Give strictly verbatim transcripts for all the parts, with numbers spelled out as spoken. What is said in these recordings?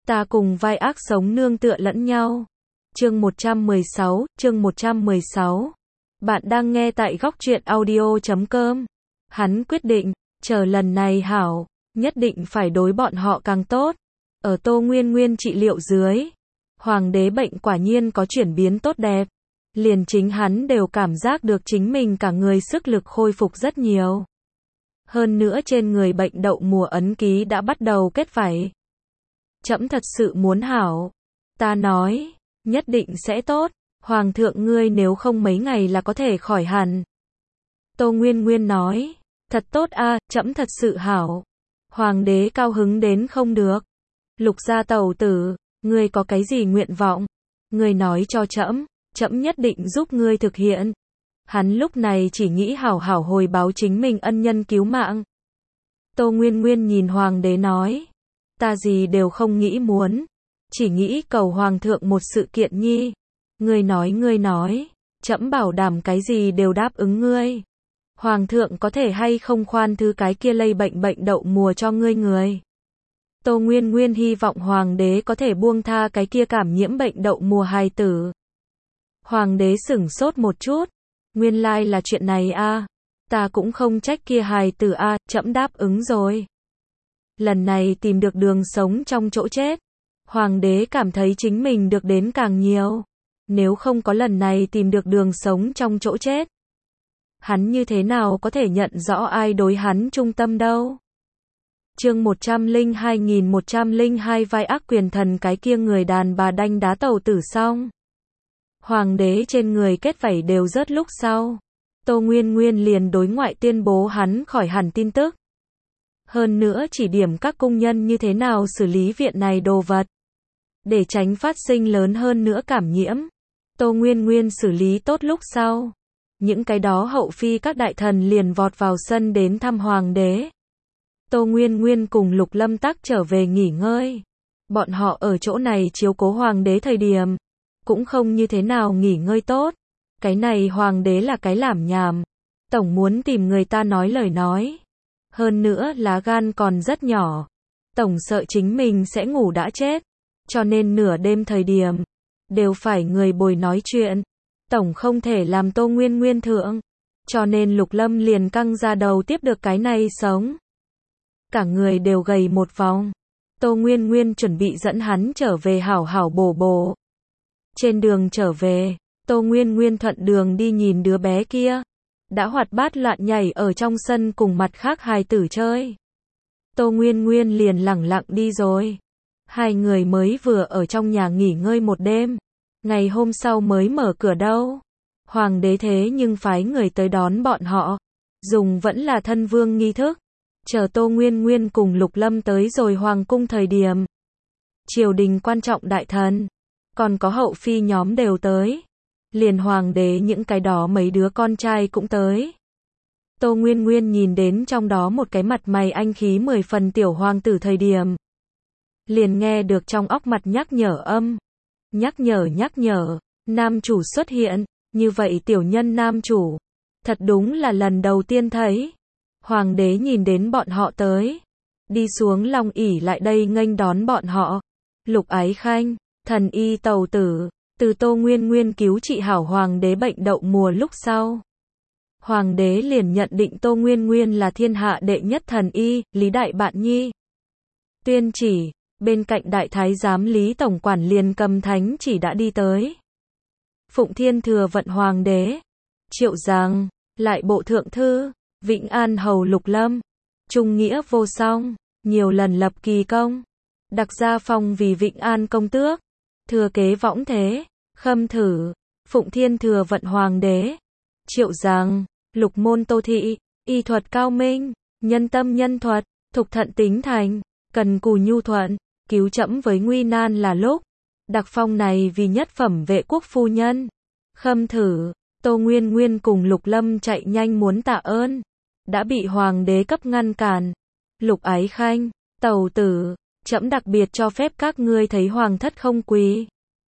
Ta cùng vai ác sống nương tựa lẫn nhau. Chương một trăm mười sáu, chương một trăm mười sáu. Bạn đang nghe tại góc truyện audio chấm com. Hắn quyết định, chờ lần này hảo, nhất định phải đối bọn họ càng tốt. Ở Tô Nguyên Nguyên trị liệu dưới, hoàng đế bệnh quả nhiên có chuyển biến tốt đẹp. Liền chính hắn đều cảm giác được chính mình cả người sức lực khôi phục rất nhiều. Hơn nữa trên người bệnh đậu mùa ấn ký đã bắt đầu kết vảy. Trẫm thật sự muốn hảo. Ta nói, nhất định sẽ tốt. Hoàng thượng ngươi nếu không mấy ngày là có thể khỏi hẳn. Tô Nguyên Nguyên nói, thật tốt a, trẫm thật sự hảo. Hoàng đế cao hứng đến không được. Lục gia tẩu tử, ngươi có cái gì nguyện vọng? Ngươi nói cho trẫm, trẫm nhất định giúp ngươi thực hiện. Hắn lúc này chỉ nghĩ hảo hảo hồi báo chính mình ân nhân cứu mạng. Tô Nguyên Nguyên nhìn hoàng đế nói, ta gì đều không nghĩ muốn, chỉ nghĩ cầu hoàng thượng một sự kiện nhi. Ngươi nói ngươi nói, trẫm bảo đảm cái gì đều đáp ứng ngươi. Hoàng thượng có thể hay không khoan thứ cái kia lây bệnh bệnh đậu mùa cho ngươi người. Tô Nguyên Nguyên hy vọng hoàng đế có thể buông tha cái kia cảm nhiễm bệnh đậu mùa hài tử. Hoàng đế sửng sốt một chút, nguyên lai là chuyện này a, ta cũng không trách kia hài tử a, trẫm đáp ứng rồi. Lần này tìm được đường sống trong chỗ chết, hoàng đế cảm thấy chính mình được đến càng nhiều. Nếu không có lần này tìm được đường sống trong chỗ chết, hắn như thế nào có thể nhận rõ ai đối hắn trung tâm đâu. Chương một trăm lẻ hai nghìn một trăm lẻ hai vai ác quyền thần cái kia người đàn bà đanh đá tẩu tử xong. Hoàng đế trên người kết vảy đều rớt lúc sau. Tô Nguyên Nguyên liền đối ngoại tuyên bố hắn khỏi hẳn tin tức. Hơn nữa chỉ điểm các cung nhân như thế nào xử lý viện này đồ vật. Để tránh phát sinh lớn hơn nữa cảm nhiễm. Tô Nguyên Nguyên xử lý tốt lúc sau. Những cái đó hậu phi các đại thần liền vọt vào sân đến thăm hoàng đế. Tô Nguyên Nguyên cùng Lục Lâm Tắc trở về nghỉ ngơi. Bọn họ ở chỗ này chiếu cố hoàng đế thời điểm. Cũng không như thế nào nghỉ ngơi tốt. Cái này hoàng đế là cái làm nhảm. Tổng muốn tìm người ta nói lời nói. Hơn nữa lá gan còn rất nhỏ. Tổng sợ chính mình sẽ ngủ đã chết. Cho nên nửa đêm thời điểm, đều phải người bồi nói chuyện. Tổng không thể làm Tô Nguyên Nguyên thượng. Cho nên Lục Lâm liền căng ra đầu tiếp được cái này sống. Cả người đều gầy một vòng. Tô Nguyên Nguyên chuẩn bị dẫn hắn trở về hảo hảo bổ bổ. Trên đường trở về, Tô Nguyên Nguyên thuận đường đi nhìn đứa bé kia. Đã hoạt bát loạn nhảy ở trong sân cùng mặt khác hài tử chơi. Tô Nguyên Nguyên liền lẳng lặng đi rồi. Hai người mới vừa ở trong nhà nghỉ ngơi một đêm. Ngày hôm sau mới mở cửa đâu. Hoàng đế thế nhưng phái người tới đón bọn họ. Dùng vẫn là thân vương nghi thức. Chờ Tô Nguyên Nguyên cùng Lục Lâm tới rồi hoàng cung thời điểm. Triều đình quan trọng đại thần. Còn có hậu phi nhóm đều tới. Liền hoàng đế những cái đó mấy đứa con trai cũng tới. Tô Nguyên Nguyên nhìn đến trong đó một cái mặt mày anh khí mười phần tiểu hoàng tử thời điểm. Liền nghe được trong óc mặt nhắc nhở âm. Nhắc nhở nhắc nhở, nam chủ xuất hiện, như vậy tiểu nhân nam chủ. Thật đúng là lần đầu tiên thấy. Hoàng đế nhìn đến bọn họ tới. Đi xuống long ỷ lại đây nghênh đón bọn họ. Lục Ái Khanh, thần y tẩu tử, từ Tô Nguyên Nguyên cứu trị hảo hoàng đế bệnh đậu mùa lúc sau. Hoàng đế liền nhận định Tô Nguyên Nguyên là thiên hạ đệ nhất thần y, Lý Đại Bạn Nhi. Tuyên chỉ. Bên cạnh đại thái giám Lý Tổng quản liền cầm thánh chỉ đã đi tới. Phụng Thiên thừa vận hoàng đế. Triệu Giang, lại bộ thượng thư, Vĩnh An hầu Lục Lâm. Trung nghĩa vô song, nhiều lần lập kỳ công. Đặc gia phong vì Vĩnh An công tước. Thừa kế võng thế, khâm thử. Phụng Thiên thừa vận hoàng đế. Triệu Giang, Lục môn Tô Thị, y thuật cao minh, nhân tâm nhân thuật, thục thận tính thành, cần cù nhu thuận. Cứu trẫm với nguy nan là lúc. Đặc phong này vì nhất phẩm vệ quốc phu nhân. Khâm thử, Tô Nguyên Nguyên cùng Lục Lâm chạy nhanh muốn tạ ơn. Đã bị hoàng đế cấp ngăn cản. Lục Ái Khanh, tẩu tử, trẫm đặc biệt cho phép các ngươi thấy hoàng thất không quỳ.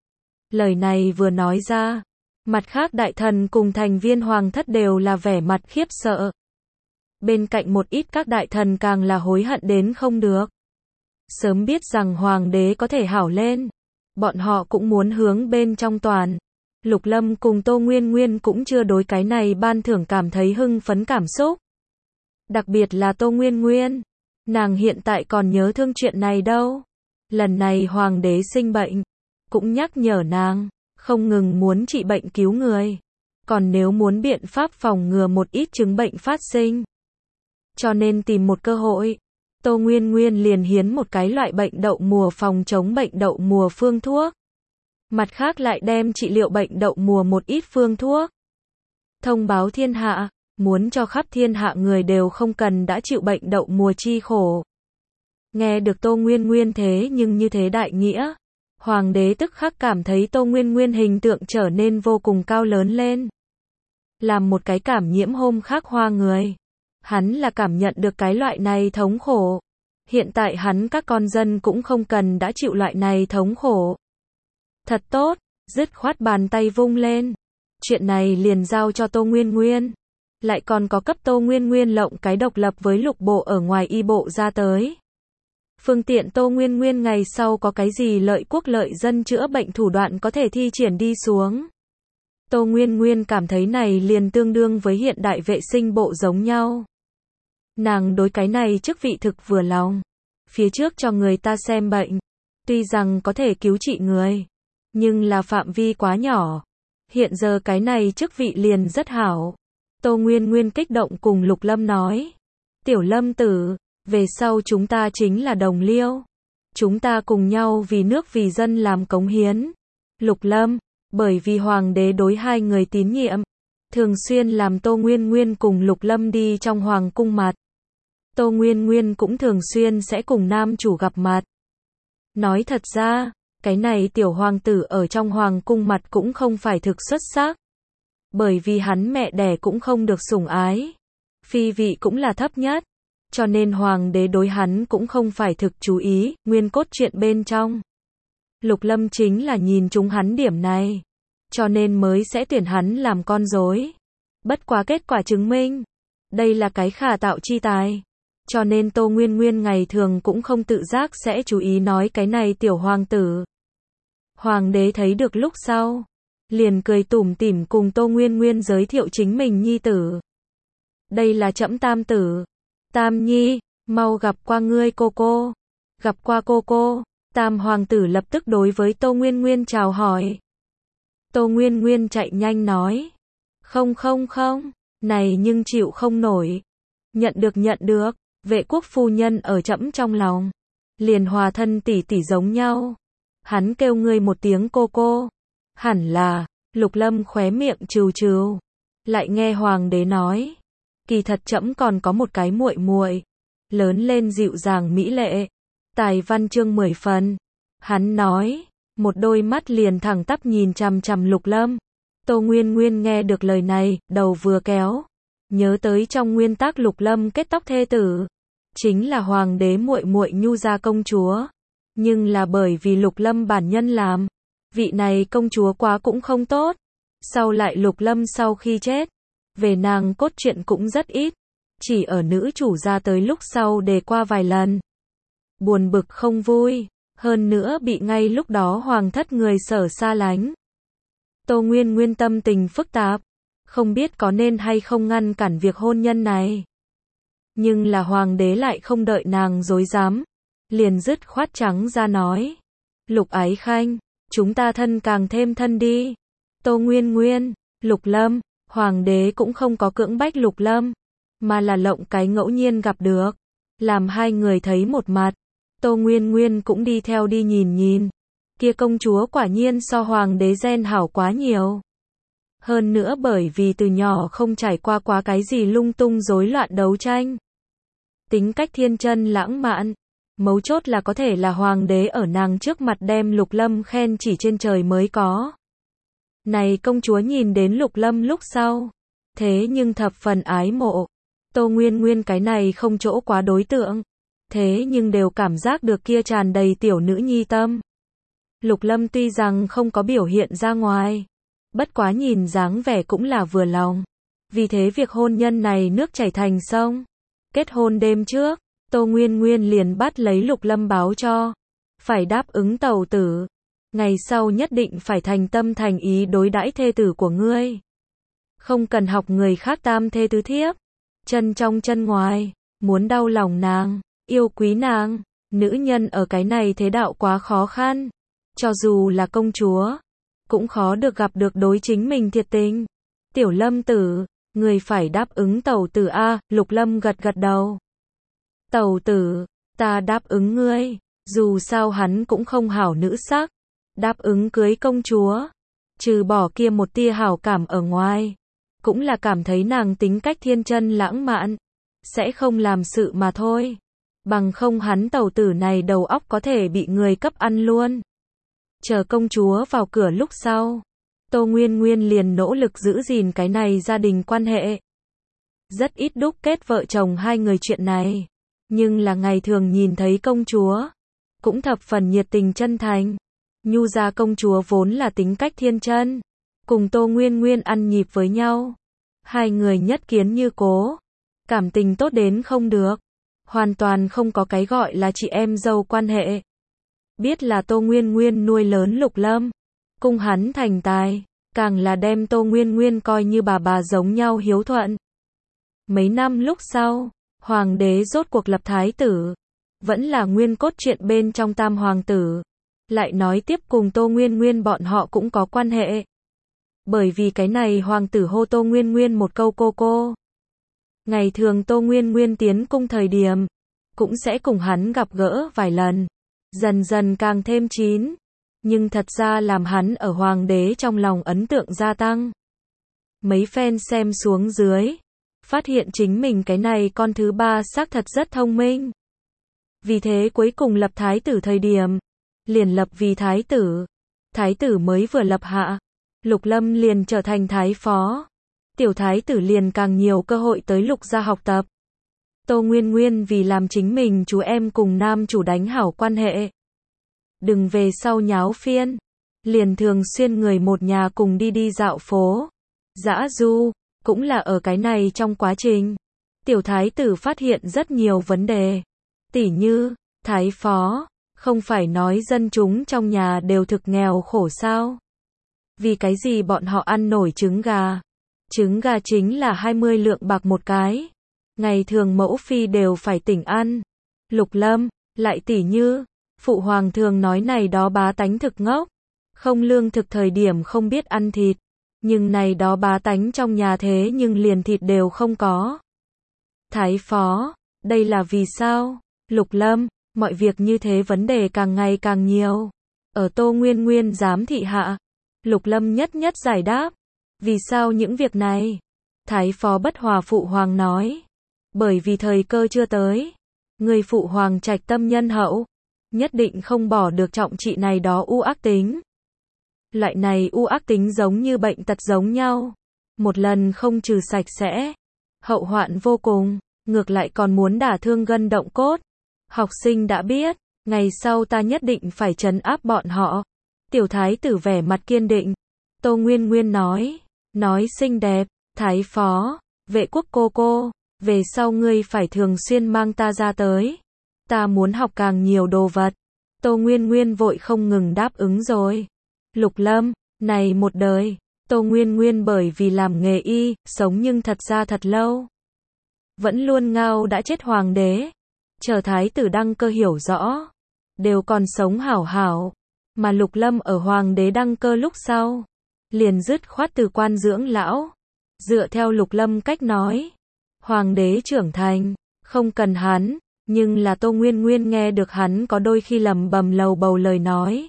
Lời này vừa nói ra. Mặt khác đại thần cùng thành viên hoàng thất đều là vẻ mặt khiếp sợ. Bên cạnh một ít các đại thần càng là hối hận đến không được. Sớm biết rằng hoàng đế có thể hảo lên, bọn họ cũng muốn hướng bên trong toàn. Lục Lâm cùng Tô Nguyên Nguyên cũng chưa đối cái này ban thưởng cảm thấy hưng phấn cảm xúc. Đặc biệt là Tô Nguyên Nguyên, nàng hiện tại còn nhớ thương chuyện này đâu. Lần này hoàng đế sinh bệnh, cũng nhắc nhở nàng, không ngừng muốn trị bệnh cứu người, còn nếu muốn biện pháp phòng ngừa một ít chứng bệnh phát sinh. Cho nên tìm một cơ hội, Tô Nguyên Nguyên liền hiến một cái loại bệnh đậu mùa phòng chống bệnh đậu mùa phương thuốc. Mặt khác lại đem trị liệu bệnh đậu mùa một ít phương thuốc. Thông báo thiên hạ, muốn cho khắp thiên hạ người đều không cần đã chịu bệnh đậu mùa chi khổ. Nghe được Tô Nguyên Nguyên thế nhưng như thế đại nghĩa, hoàng đế tức khắc cảm thấy Tô Nguyên Nguyên hình tượng trở nên vô cùng cao lớn lên. Làm một cái cảm nhiễm hôm khác hoa người. Hắn là cảm nhận được cái loại này thống khổ. Hiện tại hắn các con dân cũng không cần đã chịu loại này thống khổ. Thật tốt, dứt khoát bàn tay vung lên. Chuyện này liền giao cho Tô Nguyên Nguyên. Lại còn có cấp Tô Nguyên Nguyên lộng cái độc lập với lục bộ ở ngoài y bộ ra tới. Phương tiện Tô Nguyên Nguyên ngày sau có cái gì lợi quốc lợi dân chữa bệnh thủ đoạn có thể thi triển đi xuống. Tô Nguyên Nguyên cảm thấy này liền tương đương với hiện đại vệ sinh bộ giống nhau. Nàng đối cái này chức vị thực vừa lòng. Phía trước cho người ta xem bệnh, tuy rằng có thể cứu trị người, nhưng là phạm vi quá nhỏ. Hiện giờ cái này chức vị liền rất hảo. Tô Nguyên Nguyên kích động cùng Lục Lâm nói. Tiểu Lâm tử, về sau chúng ta chính là đồng liêu. Chúng ta cùng nhau vì nước vì dân làm cống hiến. Lục Lâm, bởi vì hoàng đế đối hai người tín nhiệm, thường xuyên làm Tô Nguyên Nguyên cùng Lục Lâm đi trong hoàng cung mặt. Tô Nguyên Nguyên cũng thường xuyên sẽ cùng nam chủ gặp mặt. Nói thật ra, cái này tiểu hoàng tử ở trong hoàng cung mặt cũng không phải thực xuất sắc. Bởi vì hắn mẹ đẻ cũng không được sủng ái. Phi vị cũng là thấp nhất. Cho nên hoàng đế đối hắn cũng không phải thực chú ý, nguyên cốt truyện bên trong. Lục Lâm chính là nhìn chúng hắn điểm này. Cho nên mới sẽ tuyển hắn làm con rối. Bất quá kết quả chứng minh, đây là cái khả tạo chi tài. Cho nên Tô Nguyên Nguyên ngày thường cũng không tự giác sẽ chú ý nói cái này tiểu hoàng tử. Hoàng đế thấy được lúc sau, liền cười tủm tỉm cùng Tô Nguyên Nguyên giới thiệu chính mình nhi tử. Đây là trẫm tam tử. Tam nhi, mau gặp qua ngươi cô cô. Gặp qua cô cô. Tam hoàng tử lập tức đối với Tô Nguyên Nguyên chào hỏi. Tô Nguyên Nguyên chạy nhanh nói. Không không không, này nhưng chịu không nổi. Nhận được nhận được, vệ quốc phu nhân ở trẫm trong lòng. Liền hòa thân tỷ tỷ giống nhau. Hắn kêu ngươi một tiếng cô cô. Hẳn là, Lục Lâm khóe miệng trừ trừ. Lại nghe hoàng đế nói. Kỳ thật trẫm còn có một cái muội muội, lớn lên dịu dàng mỹ lệ, tài văn chương mười phần. Hắn nói, một đôi mắt liền thẳng tắp nhìn chằm chằm Lục Lâm. Tô Nguyên Nguyên nghe được lời này, đầu vừa kéo, nhớ tới trong nguyên tắc Lục Lâm kết tóc thê tử, chính là hoàng đế muội muội Nhu gia công chúa, nhưng là bởi vì Lục Lâm bản nhân làm, vị này công chúa quá cũng không tốt. Sau lại Lục Lâm sau khi chết, về nàng cốt truyện cũng rất ít, chỉ ở nữ chủ ra tới lúc sau đề qua vài lần. Buồn bực không vui, hơn nữa bị ngay lúc đó hoàng thất người sở xa lánh. Tô Nguyên Nguyên tâm tình phức tạp, không biết có nên hay không ngăn cản việc hôn nhân này. Nhưng là hoàng đế lại không đợi nàng dối dám, liền dứt khoát trắng ra nói. Lục Ái Khanh, chúng ta thân càng thêm thân đi. Tô Nguyên Nguyên, Lục Lâm, hoàng đế cũng không có cưỡng bách Lục Lâm, mà là lộng cái ngẫu nhiên gặp được, làm hai người thấy một mặt. Tô Nguyên Nguyên cũng đi theo đi nhìn nhìn. Kia công chúa quả nhiên so hoàng đế gen hảo quá nhiều. Hơn nữa bởi vì từ nhỏ không trải qua quá cái gì lung tung rối loạn đấu tranh. Tính cách thiên chân lãng mạn. Mấu chốt là có thể là hoàng đế ở nàng trước mặt đem Lục Lâm khen chỉ trên trời mới có. Này công chúa nhìn đến Lục Lâm lúc sau, thế nhưng thập phần ái mộ. Tô Nguyên Nguyên cái này không chỗ quá đối tượng, thế nhưng đều cảm giác được kia tràn đầy tiểu nữ nhi tâm. Lục Lâm tuy rằng không có biểu hiện ra ngoài, bất quá nhìn dáng vẻ cũng là vừa lòng. Vì thế việc hôn nhân này nước chảy thành sông. Kết hôn đêm trước, Tô Nguyên Nguyên liền bắt lấy Lục Lâm báo cho. Phải đáp ứng tẩu tử. Ngày sau nhất định phải thành tâm thành ý đối đãi thê tử của ngươi. Không cần học người khác tam thê tứ thiếp. Chân trong chân ngoài. Muốn đau lòng nàng. Yêu quý nàng. Nữ nhân ở cái này thế đạo quá khó khăn. Cho dù là công chúa. Cũng khó được gặp được đối chính mình thiệt tình. Tiểu Lâm tử. Người phải đáp ứng tẩu tử a. Lục Lâm gật gật đầu. Tẩu tử. Ta đáp ứng ngươi. Dù sao hắn cũng không hảo nữ sắc. Đáp ứng cưới công chúa. Trừ bỏ kia một tia hảo cảm ở ngoài. Cũng là cảm thấy nàng tính cách thiên chân lãng mạn. Sẽ không làm sự mà thôi. Bằng không hắn tẩu tử này đầu óc có thể bị người cấp ăn luôn. Chờ công chúa vào cửa lúc sau. Tô Nguyên Nguyên liền nỗ lực giữ gìn cái này gia đình quan hệ. Rất ít đúc kết vợ chồng hai người chuyện này. Nhưng là ngày thường nhìn thấy công chúa. Cũng thập phần nhiệt tình chân thành. Nhu gia công chúa vốn là tính cách thiên chân. Cùng Tô Nguyên Nguyên ăn nhịp với nhau. Hai người nhất kiến như cố. Cảm tình tốt đến không được. Hoàn toàn không có cái gọi là chị em dâu quan hệ. Biết là Tô Nguyên Nguyên nuôi lớn Lục Lâm. Cung hắn thành tài. Càng là đem Tô Nguyên Nguyên coi như bà bà giống nhau hiếu thuận. Mấy năm lúc sau, hoàng đế rốt cuộc lập thái tử. Vẫn là nguyên cốt truyện bên trong tam hoàng tử. Lại nói tiếp cùng Tô Nguyên Nguyên bọn họ cũng có quan hệ. Bởi vì cái này hoàng tử hô Tô Nguyên Nguyên một câu cô cô. Ngày thường Tô Nguyên Nguyên tiến cung thời điểm, cũng sẽ cùng hắn gặp gỡ vài lần. Dần dần càng thêm chín. Nhưng thật ra làm hắn ở hoàng đế trong lòng ấn tượng gia tăng. Mấy phen xem xuống dưới. Phát hiện chính mình cái này con thứ ba xác thật rất thông minh. Vì thế cuối cùng lập thái tử thời điểm. Liền lập vì thái tử. Thái tử mới vừa lập hạ. Lục Lâm liền trở thành thái phó. Tiểu thái tử liền càng nhiều cơ hội tới Lục gia học tập. Tô Nguyên Nguyên vì làm chính mình chú em cùng nam chủ đánh hảo quan hệ. Đừng về sau nháo phiên. Liền thường xuyên người một nhà cùng đi đi dạo phố. Dã du. Cũng là ở cái này trong quá trình. Tiểu thái tử phát hiện rất nhiều vấn đề. Tỉ như, thái phó. Không phải nói dân chúng trong nhà đều thực nghèo khổ sao? Vì cái gì bọn họ ăn nổi trứng gà? Trứng gà chính là hai mươi lượng bạc một cái. Ngày thường mẫu phi đều phải tỉnh ăn. Lục Lâm, lại tỉ như, phụ hoàng thường nói này đó bá tánh thực ngốc. Không lương thực thời điểm không biết ăn thịt. Nhưng này đó bá tánh trong nhà thế nhưng liền thịt đều không có. Thái phó, đây là vì sao? Lục Lâm, mọi việc như thế vấn đề càng ngày càng nhiều. Ở Tô Nguyên Nguyên giám thị hạ. Lục Lâm nhất nhất giải đáp. Vì sao những việc này? Thái phó bất hòa phụ hoàng nói. Bởi vì thời cơ chưa tới. Người phụ hoàng trạch tâm nhân hậu. Nhất định không bỏ được trọng trị này đó u ác tính. Loại này u ác tính giống như bệnh tật giống nhau. Một lần không trừ sạch sẽ. Hậu hoạn vô cùng. Ngược lại còn muốn đả thương gân động cốt. Học sinh đã biết. Ngày sau ta nhất định phải trấn áp bọn họ. Tiểu thái tử vẻ mặt kiên định. Tô Nguyên Nguyên nói. Nói xinh đẹp. Thái phó. Vệ quốc cô cô. Về sau ngươi phải thường xuyên mang ta ra tới. Ta muốn học càng nhiều đồ vật. Tô Nguyên Nguyên vội không ngừng đáp ứng rồi. Lục Lâm, này một đời. Tô Nguyên Nguyên bởi vì làm nghề y, sống nhưng thật ra thật lâu. Vẫn luôn ngao đã chết hoàng đế. Chờ thái tử đăng cơ hiểu rõ. Đều còn sống hảo hảo. Mà Lục Lâm ở hoàng đế đăng cơ lúc sau. Liền dứt khoát từ quan dưỡng lão. Dựa theo Lục Lâm cách nói. Hoàng đế trưởng thành. Không cần hắn. Nhưng là Tô Nguyên Nguyên nghe được hắn có đôi khi lầm bầm lầu bầu lời nói.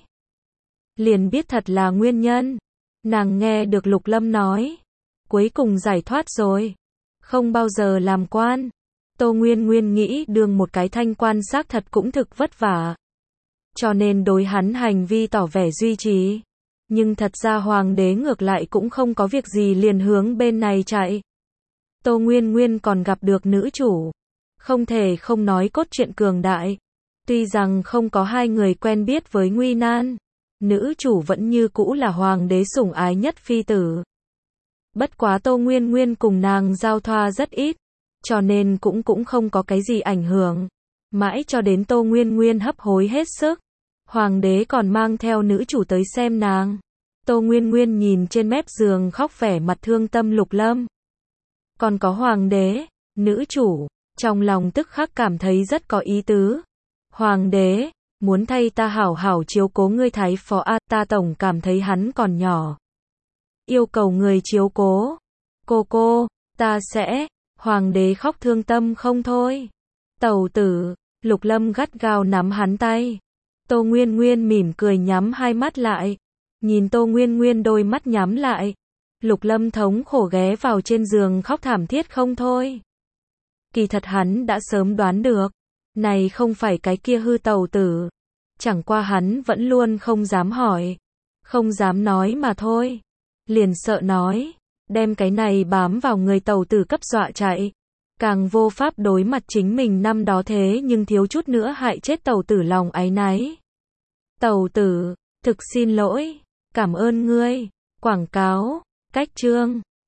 Liền biết thật là nguyên nhân. Nàng nghe được Lục Lâm nói. Cuối cùng giải thoát rồi. Không bao giờ làm quan. Tô Nguyên Nguyên nghĩ đương một cái thanh quan xác thật cũng thực vất vả. Cho nên đối hắn hành vi tỏ vẻ duy trì. Nhưng thật ra hoàng đế ngược lại cũng không có việc gì liền hướng bên này chạy. Tô Nguyên Nguyên còn gặp được nữ chủ. Không thể không nói cốt truyện cường đại. Tuy rằng không có hai người quen biết với nguy nan. Nữ chủ vẫn như cũ là hoàng đế sủng ái nhất phi tử. Bất quá Tô Nguyên Nguyên cùng nàng giao thoa rất ít. Cho nên cũng cũng không có cái gì ảnh hưởng. Mãi cho đến Tô Nguyên Nguyên hấp hối hết sức. Hoàng đế còn mang theo nữ chủ tới xem nàng. Tô Nguyên Nguyên nhìn trên mép giường khóc vẻ mặt thương tâm Lục Lâm. Còn có hoàng đế, nữ chủ, trong lòng tức khắc cảm thấy rất có ý tứ. Hoàng đế, muốn thay ta hảo hảo chiếu cố ngươi thái phó a, ta tổng cảm thấy hắn còn nhỏ. Yêu cầu người chiếu cố. Cô cô, ta sẽ, hoàng đế khóc thương tâm không thôi. Tẩu tử, Lục Lâm gắt gao nắm hắn tay. Tô Nguyên Nguyên mỉm cười nhắm hai mắt lại. Nhìn Tô Nguyên Nguyên đôi mắt nhắm lại. Lục Lâm thống khổ ghé vào trên giường khóc thảm thiết không thôi. Kỳ thật hắn đã sớm đoán được. Này không phải cái kia hư tẩu tử. Chẳng qua hắn vẫn luôn không dám hỏi. Không dám nói mà thôi. Liền sợ nói. Đem cái này bám vào người tẩu tử cấp dọa chạy. Càng vô pháp đối mặt chính mình năm đó thế nhưng thiếu chút nữa hại chết tẩu tử lòng áy náy. Tẩu tử, thực xin lỗi. Cảm ơn ngươi. Quảng cáo. Cách chương.